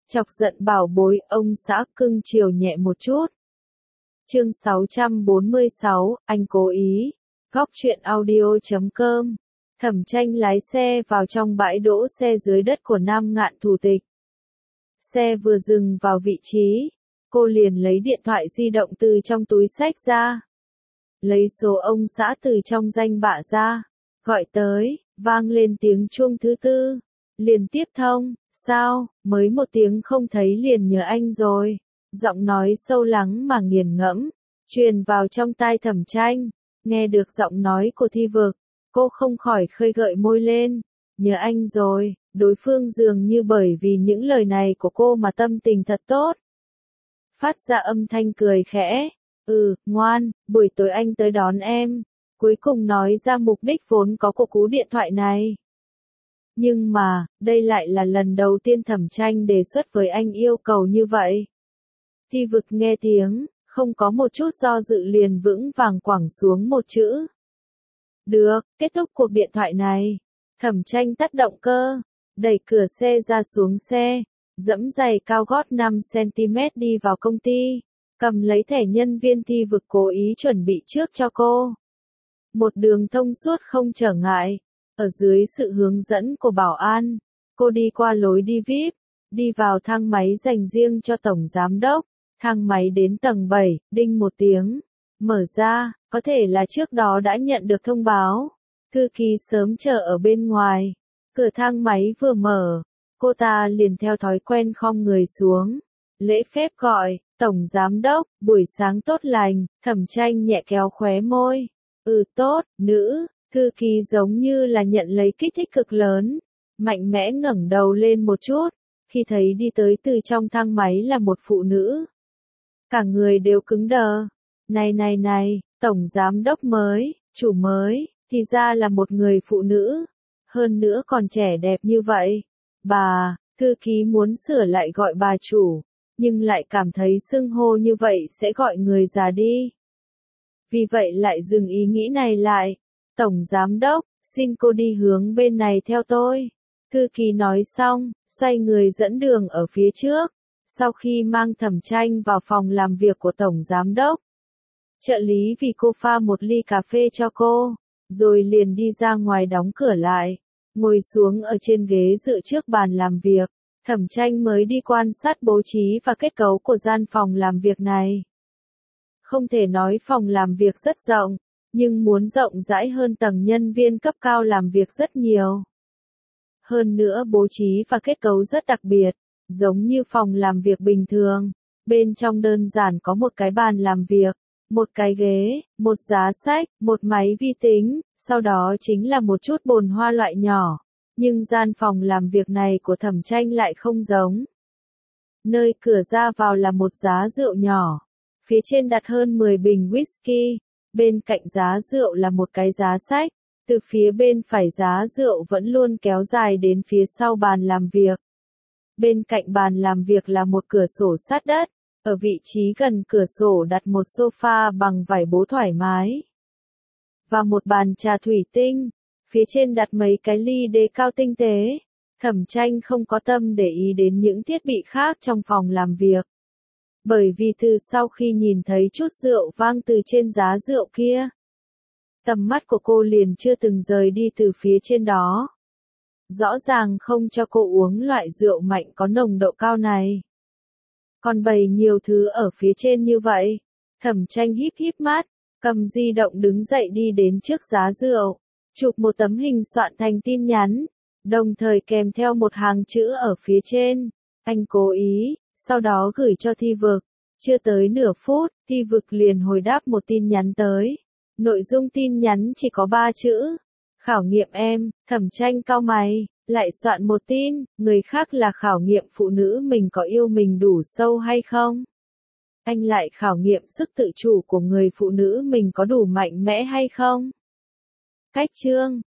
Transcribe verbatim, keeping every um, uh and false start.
Chọc giận bảo bối, ông xã cưng chiều nhẹ một chút. Chương sáu trăm bốn mươi sáu, anh cố ý. Góc truyện audio chấm com. Thẩm Tranh lái xe vào trong bãi đỗ xe dưới đất của Nam Ngạn Thủ Tịch. Xe vừa dừng vào vị trí, cô liền lấy điện thoại di động từ trong túi xách ra. Lấy số ông xã từ trong danh bạ ra, gọi tới, vang lên tiếng chuông thứ tư. Liền tiếp thông, sao, mới một tiếng không thấy liền nhớ anh rồi. Giọng nói sâu lắng mà nghiền ngẫm, truyền vào trong tai Thẩm Tranh. Nghe được giọng nói của Thi Vực, cô không khỏi khơi gợi môi lên. Nhớ anh rồi, đối phương dường như bởi vì những lời này của cô mà tâm tình thật tốt. Phát ra âm thanh cười khẽ. Ừ, ngoan, buổi tối anh tới đón em. Cuối cùng nói ra mục đích vốn có của cú điện thoại này. Nhưng mà, đây lại là lần đầu tiên Thẩm Tranh đề xuất với anh yêu cầu như vậy. Thi Vực nghe tiếng, không có một chút do dự liền vững vàng quẳng xuống một chữ. Được, kết thúc cuộc điện thoại này. Thẩm Tranh tắt động cơ, đẩy cửa xe ra xuống xe, dẫm giày cao gót năm xăng ti mét đi vào công ty, cầm lấy thẻ nhân viên Thi Vực cố ý chuẩn bị trước cho cô. Một đường thông suốt không trở ngại. Ở dưới sự hướng dẫn của bảo an, cô đi qua lối đi vi ai pi, đi vào thang máy dành riêng cho tổng giám đốc. Thang máy đến tầng bảy, đinh một tiếng, mở ra, có thể là trước đó đã nhận được thông báo. Thư ký sớm chờ ở bên ngoài, cửa thang máy vừa mở, cô ta liền theo thói quen khom người xuống, lễ phép gọi, tổng giám đốc, buổi sáng tốt lành. Thẩm Tranh nhẹ kéo khóe môi, ừ tốt, nữ. Thư ký giống như là nhận lấy kích thích cực lớn, mạnh mẽ ngẩng đầu lên một chút, khi thấy đi tới từ trong thang máy là một phụ nữ. Cả người đều cứng đờ. Này này này, tổng giám đốc mới, chủ mới, thì ra là một người phụ nữ. Hơn nữa còn trẻ đẹp như vậy. Bà, thư ký muốn sửa lại gọi bà chủ, nhưng lại cảm thấy xưng hô như vậy sẽ gọi người già đi. Vì vậy lại dừng ý nghĩ này lại. Tổng giám đốc, xin cô đi hướng bên này theo tôi. Thư ký nói xong, xoay người dẫn đường ở phía trước. Sau khi mang Thẩm Tranh vào phòng làm việc của tổng giám đốc, trợ lý vì cô pha một ly cà phê cho cô, rồi liền đi ra ngoài đóng cửa lại, ngồi xuống ở trên ghế dựa trước bàn làm việc. Thẩm Tranh mới đi quan sát bố trí và kết cấu của gian phòng làm việc này. Không thể nói phòng làm việc rất rộng, nhưng muốn rộng rãi hơn tầng nhân viên cấp cao làm việc rất nhiều. Hơn nữa bố trí và kết cấu rất đặc biệt, giống như phòng làm việc bình thường. Bên trong đơn giản có một cái bàn làm việc, một cái ghế, một giá sách, một máy vi tính, sau đó chính là một chút bồn hoa loại nhỏ. Nhưng gian phòng làm việc này của Thẩm Tranh lại không giống. Nơi cửa ra vào là một giá rượu nhỏ, phía trên đặt hơn mười bình whisky. Bên cạnh giá rượu là một cái giá sách, từ phía bên phải giá rượu vẫn luôn kéo dài đến phía sau bàn làm việc. Bên cạnh bàn làm việc là một cửa sổ sát đất, ở vị trí gần cửa sổ đặt một sofa bằng vải bố thoải mái. Và một bàn trà thủy tinh, phía trên đặt mấy cái ly đế cao tinh tế. Thẩm Tranh không có tâm để ý đến những thiết bị khác trong phòng làm việc. Bởi vì từ sau khi nhìn thấy chút rượu vang từ trên giá rượu kia, tầm mắt của cô liền chưa từng rời đi từ phía trên đó. Rõ ràng không cho cô uống loại rượu mạnh có nồng độ cao này. Còn bày nhiều thứ ở phía trên như vậy. Thẩm Tranh híp híp mắt, cầm di động đứng dậy đi đến trước giá rượu, chụp một tấm hình soạn thành tin nhắn, đồng thời kèm theo một hàng chữ ở phía trên. Anh cố ý. Sau đó gửi cho Thi Vực. Chưa tới nửa phút, Thi Vực liền hồi đáp một tin nhắn tới. Nội dung tin nhắn chỉ có ba chữ. Khảo nghiệm em. Thẩm Tranh cau mày, lại soạn một tin, người khác là khảo nghiệm phụ nữ mình có yêu mình đủ sâu hay không. Anh lại khảo nghiệm sức tự chủ của người phụ nữ mình có đủ mạnh mẽ hay không. Cách chương